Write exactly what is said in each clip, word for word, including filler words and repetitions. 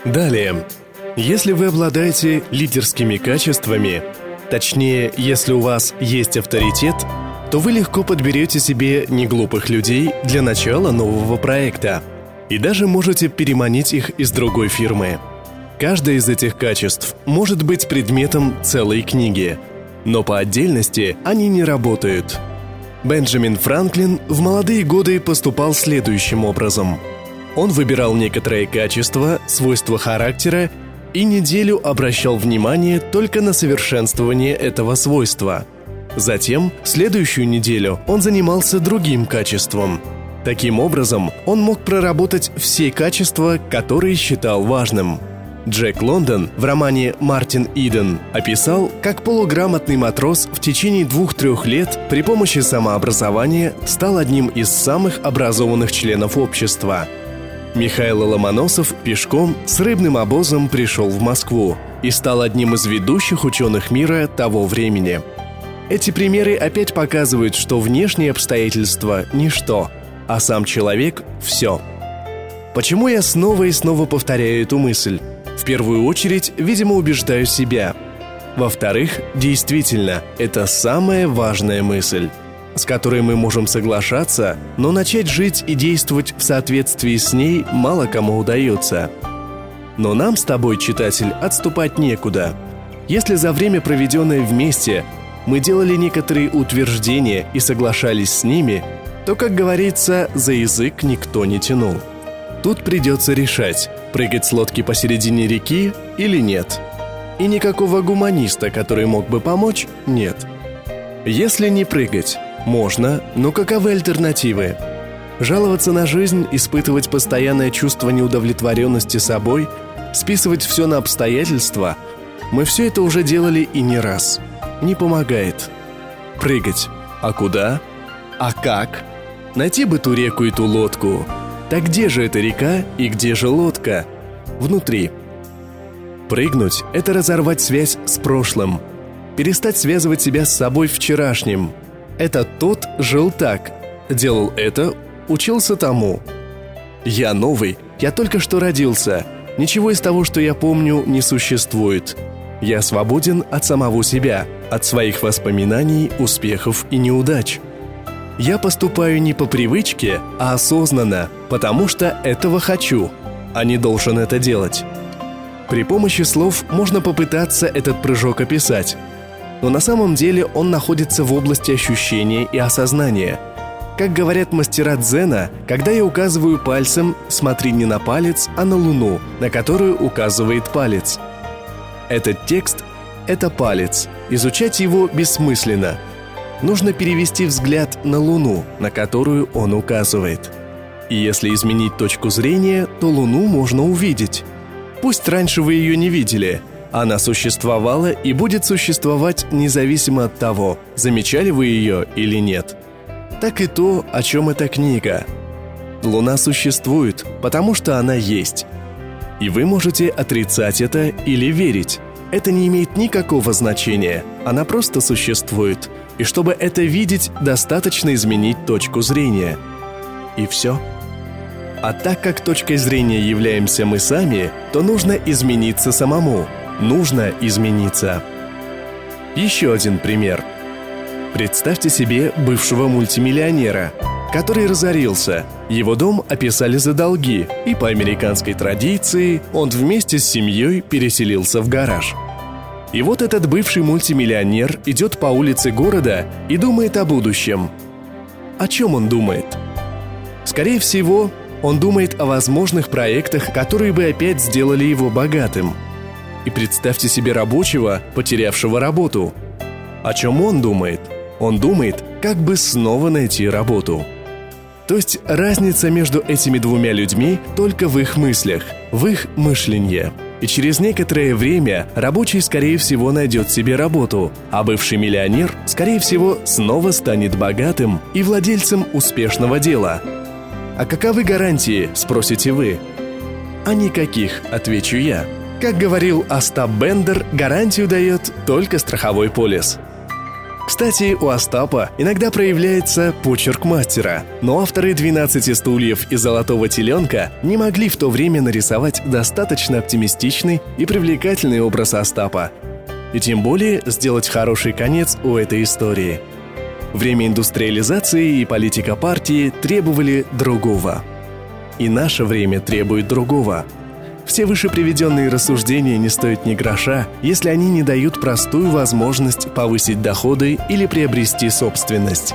Далее. Если вы обладаете лидерскими качествами, точнее, если у вас есть авторитет, то вы легко подберете себе неглупых людей для начала нового проекта и даже можете переманить их из другой фирмы. Каждое из этих качеств может быть предметом целой книги, но по отдельности они не работают. Бенджамин Франклин в молодые годы поступал следующим образом. Он выбирал некоторые качества, свойства характера и неделю обращал внимание только на совершенствование этого свойства. Затем, следующую неделю, он занимался другим качеством. Таким образом, он мог проработать все качества, которые считал важным. Джек Лондон в романе «Мартин Иден» описал, как полуграмотный матрос в течение двух-трех лет при помощи самообразования стал одним из самых образованных членов общества. Михаил Ломоносов пешком с рыбным обозом пришел в Москву и стал одним из ведущих ученых мира того времени. Эти примеры опять показывают, что внешние обстоятельства – ничто, а сам человек – все. Почему я снова и снова повторяю эту мысль? В первую очередь, видимо, убеждаю себя. Во-вторых, действительно, это самая важная мысль, с которой мы можем соглашаться, но начать жить и действовать в соответствии с ней мало кому удается. Но нам с тобой, читатель, отступать некуда. Если за время, проведенное вместе, мы делали некоторые утверждения и соглашались с ними, то, как говорится, за язык никто не тянул. Тут придется решать, прыгать с лодки посередине реки или нет. И никакого гуманиста, который мог бы помочь, нет. Если не прыгать, можно, но каковы альтернативы? Жаловаться на жизнь, испытывать постоянное чувство неудовлетворенности собой, списывать все на обстоятельства – мы все это уже делали и не раз. Не помогает. Прыгать. А куда? А как? Найти бы ту реку и ту лодку. Так где же эта река и где же лодка? Внутри. Прыгнуть – это разорвать связь с прошлым. Перестать связывать себя с собой вчерашним. Это тот жил так, делал это, учился тому. Я новый, я только что родился. Ничего из того, что я помню, не существует. Я свободен от самого себя, от своих воспоминаний, успехов и неудач. Я поступаю не по привычке, а осознанно, потому что этого хочу, а не должен это делать. При помощи слов можно попытаться этот прыжок описать, но на самом деле он находится в области ощущения и осознания. Как говорят мастера дзена, когда я указываю пальцем, смотри не на палец, а на луну, на которую указывает палец. Этот текст – это палец. Изучать его бессмысленно. Нужно перевести взгляд на луну, на которую он указывает. И если изменить точку зрения, то луну можно увидеть. Пусть раньше вы ее не видели. Она существовала и будет существовать независимо от того, замечали вы ее или нет. Так и то, о чем эта книга. Луна существует, потому что она есть. И вы можете отрицать это или верить. Это не имеет никакого значения. Она просто существует. И чтобы это видеть, достаточно изменить точку зрения. И все. А так как точкой зрения являемся мы сами, то нужно измениться самому. Нужно измениться. Еще один пример. Представьте себе бывшего мультимиллионера, который разорился. Его дом описали за долги, и по американской традиции он вместе с семьей переселился в гараж. И вот этот бывший мультимиллионер идет по улице города и думает о будущем. О чем он думает? Скорее всего, он думает о возможных проектах, которые бы опять сделали его богатым. И представьте себе рабочего, потерявшего работу. О чем он думает? Он думает, как бы снова найти работу. То есть разница между этими двумя людьми только в их мыслях, в их мышлении. И через некоторое время рабочий, скорее всего, найдет себе работу, а бывший миллионер, скорее всего, снова станет богатым и владельцем успешного дела. А каковы гарантии, спросите вы? А никаких, отвечу я. Как говорил Остап Бендер, гарантию дает только страховой полис. Кстати, у Остапа иногда проявляется почерк мастера, но авторы «двенадцати стульев» и «Золотого теленка» не могли в то время нарисовать достаточно оптимистичный и привлекательный образ Остапа. И тем более сделать хороший конец у этой истории. Время индустриализации и политика партии требовали другого. И наше время требует другого. Все выше приведенные рассуждения не стоят ни гроша, если они не дают простую возможность повысить доходы или приобрести собственность.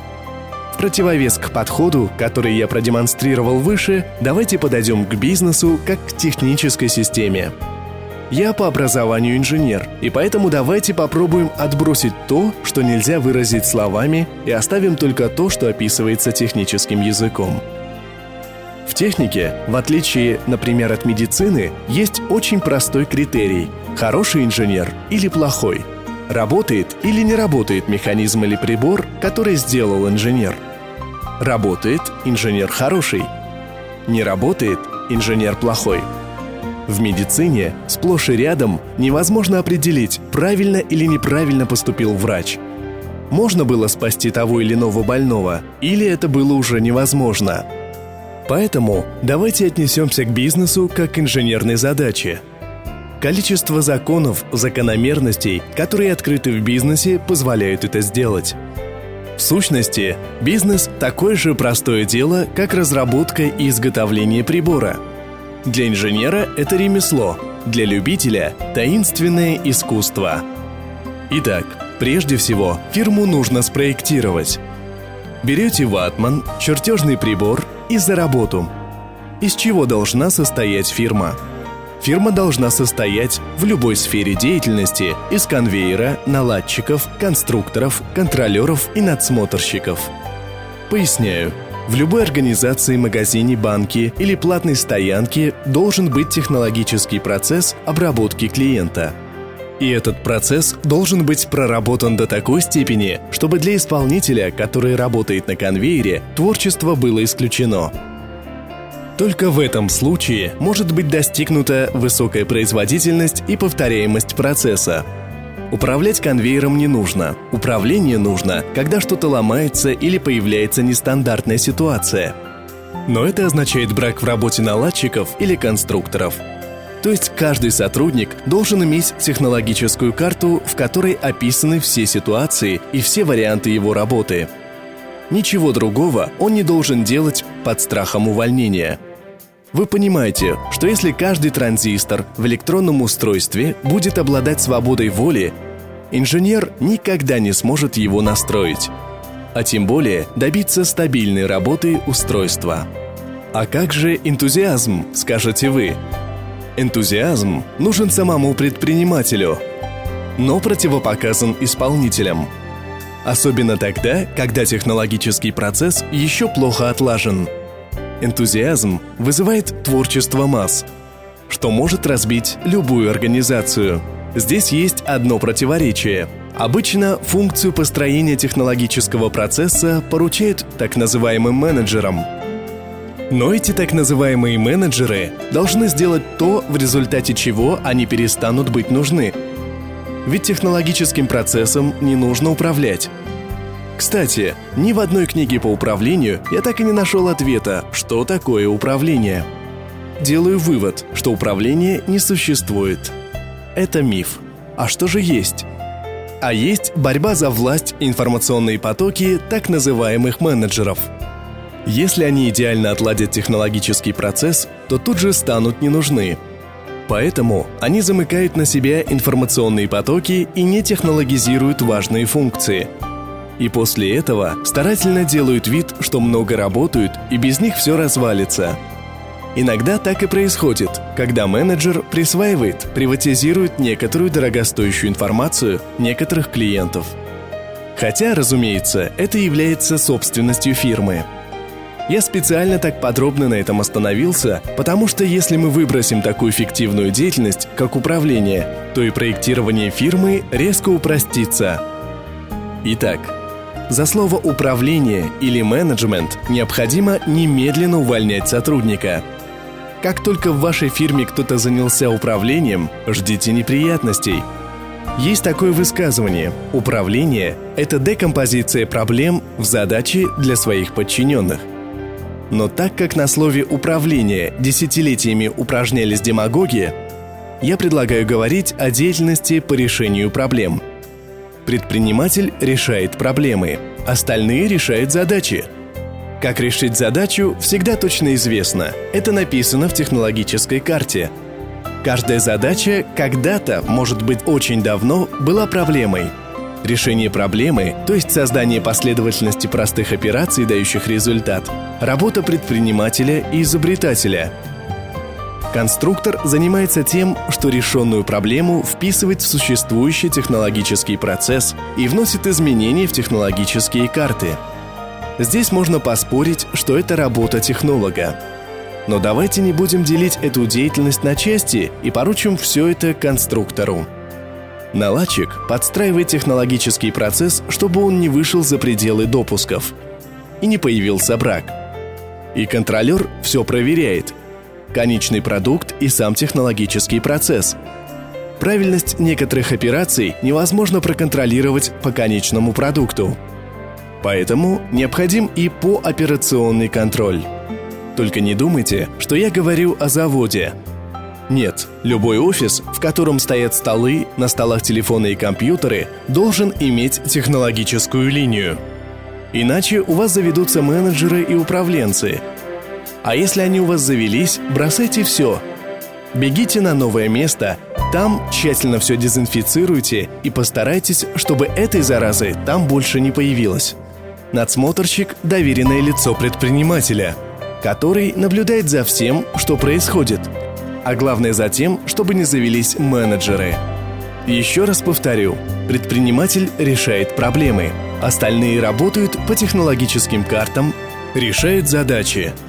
В противовес к подходу, который я продемонстрировал выше, давайте подойдем к бизнесу как к технической системе. Я по образованию инженер, и поэтому давайте попробуем отбросить то, что нельзя выразить словами, и оставим только то, что описывается техническим языком. В технике, в отличие, например, от медицины, есть очень простой критерий – хороший инженер или плохой. Работает или не работает механизм или прибор, который сделал инженер. Работает – инженер хороший. Не работает – инженер плохой. В медицине сплошь и рядом невозможно определить, правильно или неправильно поступил врач. Можно было спасти того или иного больного, или это было уже невозможно. Поэтому давайте отнесемся к бизнесу как к инженерной задаче. Количество законов, закономерностей, которые открыты в бизнесе, позволяют это сделать. В сущности, бизнес – такое же простое дело, как разработка и изготовление прибора. Для инженера это ремесло, для любителя – таинственное искусство. Итак, прежде всего, фирму нужно спроектировать. Берете ватман, чертежный прибор и за работу. Из чего должна состоять фирма? Фирма должна состоять в любой сфере деятельности из конвейера, наладчиков, конструкторов, контролеров и надсмотрщиков. Поясняю. В любой организации, магазине, банке или платной стоянке должен быть технологический процесс обработки клиента. И этот процесс должен быть проработан до такой степени, чтобы для исполнителя, который работает на конвейере, творчество было исключено. Только в этом случае может быть достигнута высокая производительность и повторяемость процесса. Управлять конвейером не нужно. Управление нужно, когда что-то ломается или появляется нестандартная ситуация. Но это означает брак в работе наладчиков или конструкторов. То есть каждый сотрудник должен иметь технологическую карту, в которой описаны все ситуации и все варианты его работы. Ничего другого он не должен делать под страхом увольнения. Вы понимаете, что если каждый транзистор в электронном устройстве будет обладать свободой воли, инженер никогда не сможет его настроить, а тем более добиться стабильной работы устройства. А как же энтузиазм, скажете вы? Энтузиазм нужен самому предпринимателю, но противопоказан исполнителям. Особенно тогда, когда технологический процесс еще плохо отлажен. Энтузиазм вызывает творчество масс, что может разбить любую организацию. Здесь есть одно противоречие. Обычно функцию построения технологического процесса поручают так называемым менеджерам. Но эти так называемые менеджеры должны сделать то, в результате чего они перестанут быть нужны. Ведь технологическим процессом не нужно управлять. Кстати, ни в одной книге по управлению я так и не нашел ответа, что такое управление. Делаю вывод, что управления не существует. Это миф. А что же есть? А есть борьба за власть и информационные потоки так называемых менеджеров. Если они идеально отладят технологический процесс, то тут же станут не нужны. Поэтому они замыкают на себя информационные потоки и не технологизируют важные функции. И после этого старательно делают вид, что много работают, и без них все развалится. Иногда так и происходит, когда менеджер присваивает, приватизирует некоторую дорогостоящую информацию некоторых клиентов. Хотя, разумеется, это является собственностью фирмы. Я специально так подробно на этом остановился, потому что если мы выбросим такую фиктивную деятельность, как управление, то и проектирование фирмы резко упростится. Итак, за слово «управление» или «менеджмент» необходимо немедленно увольнять сотрудника. Как только в вашей фирме кто-то занялся управлением, ждите неприятностей. Есть такое высказывание: управление – это декомпозиция проблем в задачи для своих подчиненных. Но так как на слове «управление» десятилетиями упражнялись демагоги, я предлагаю говорить о деятельности по решению проблем. Предприниматель решает проблемы, остальные решают задачи. Как решить задачу, всегда точно известно. Это написано в технологической карте. Каждая задача когда-то, может быть, очень давно, была проблемой. Решение проблемы, то есть создание последовательности простых операций, дающих результат, работа предпринимателя и изобретателя. Конструктор занимается тем, что решенную проблему вписывает в существующий технологический процесс и вносит изменения в технологические карты. Здесь можно поспорить, что это работа технолога. Но давайте не будем делить эту деятельность на части и поручим все это конструктору. Наладчик подстраивает технологический процесс, чтобы он не вышел за пределы допусков и не появился брак. И контролер все проверяет. Конечный продукт и сам технологический процесс. Правильность некоторых операций невозможно проконтролировать по конечному продукту. Поэтому необходим и пооперационный контроль. Только не думайте, что я говорю о заводе. Нет, любой офис, в котором стоят столы, на столах телефоны и компьютеры, должен иметь технологическую линию. Иначе у вас заведутся менеджеры и управленцы. А если они у вас завелись, бросайте все. Бегите на новое место, там тщательно все дезинфицируйте и постарайтесь, чтобы этой заразы там больше не появилось. Надсмотрщик – доверенное лицо предпринимателя, который наблюдает за всем, что происходит. А главное за тем, чтобы не завелись менеджеры. Еще раз повторю, предприниматель решает проблемы, остальные работают по технологическим картам, решают задачи.